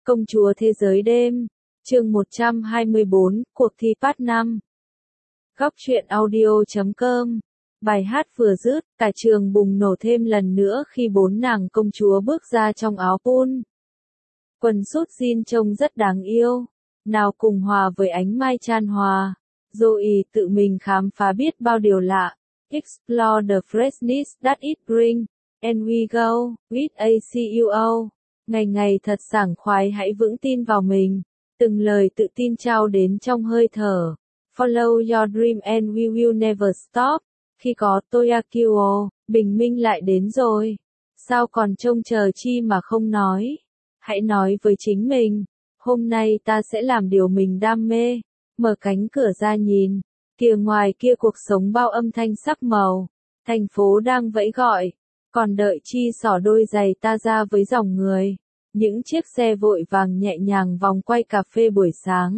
Công chúa thế giới đêm, chương 124, cuộc thi Part 5. Góc truyện audio.com. Bài hát vừa dứt, cả trường bùng nổ thêm lần nữa khi 4 nàng công chúa bước ra trong áo pool. Quần sút jean trông rất đáng yêu. Nào cùng hòa với ánh mai chan hòa. Zoe tự mình khám phá biết bao điều lạ. Explore the freshness that it brings. And we go, with ACUO. Ngày ngày thật sảng khoái, hãy vững tin vào mình. Từng lời tự tin trao đến trong hơi thở. Follow your dream and we will never stop. Khi có Toyakuo, bình minh lại đến rồi. Sao còn trông chờ chi mà không nói? Hãy nói với chính mình. Hôm nay ta sẽ làm điều mình đam mê. Mở cánh cửa ra nhìn. Kìa ngoài kia cuộc sống bao âm thanh sắc màu. Thành phố đang vẫy gọi. Còn đợi chi xỏ đôi giày ta ra với dòng người. Những chiếc xe vội vàng nhẹ nhàng vòng quay cà phê buổi sáng.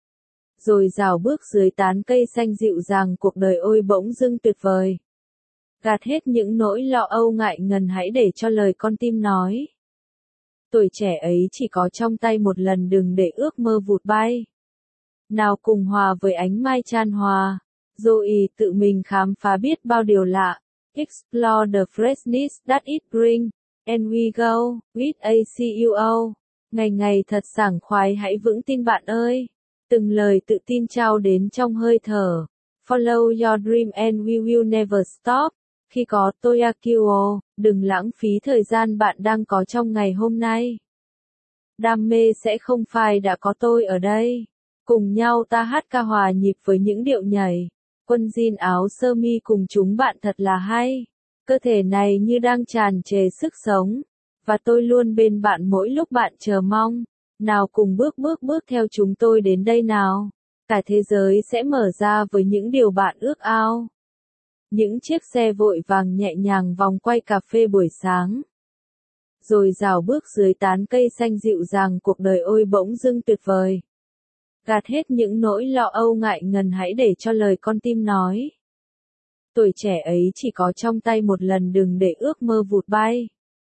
Rồi rảo bước dưới tán cây xanh dịu dàng, cuộc đời ôi bỗng dưng tuyệt vời. Gạt hết những nỗi lo âu ngại ngần, hãy để cho lời con tim nói. Tuổi trẻ ấy chỉ có trong tay một lần, đừng để ước mơ vụt bay. Nào cùng hòa với ánh mai chan hòa. Zoe tự mình khám phá biết bao điều lạ. Explore the freshness that it brings. And we go, with ACUO. Ngày ngày thật sảng khoái, hãy vững tin bạn ơi. Từng lời tự tin trao đến trong hơi thở. Follow your dream and we will never stop. Khi có Toyakuo, đừng lãng phí thời gian bạn đang có trong ngày hôm nay. Đam mê sẽ không phai, đã có tôi ở đây. Cùng nhau ta hát ca hòa nhịp với những điệu nhảy. Quân jean áo sơ mi cùng chúng bạn thật là hay. Cơ thể này như đang tràn trề sức sống. Và tôi luôn bên bạn mỗi lúc bạn chờ mong. Nào cùng bước theo chúng tôi đến đây nào. Cả thế giới sẽ mở ra với những điều bạn ước ao. Những chiếc xe vội vàng nhẹ nhàng vòng quay cà phê buổi sáng. Rồi rảo bước dưới tán cây xanh dịu dàng, cuộc đời ôi bỗng dưng tuyệt vời. Gạt hết những nỗi lo âu ngại ngần, hãy để cho lời con tim nói. Tuổi trẻ ấy chỉ có trong tay một lần, đừng để ước mơ vụt bay.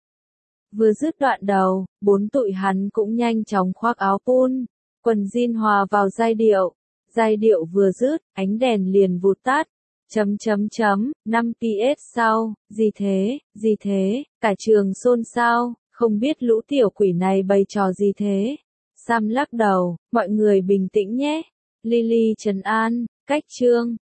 Vừa dứt đoạn đầu, 4 tụi hắn cũng nhanh chóng khoác áo pool. Quần jean hòa vào giai điệu vừa dứt, ánh đèn liền vụt tắt. 5 PS sau, gì thế, cả trường xôn xao, không biết lũ tiểu quỷ này bày trò gì thế. Sam lắc đầu, mọi người bình tĩnh nhé. Lily trấn an, cách chương.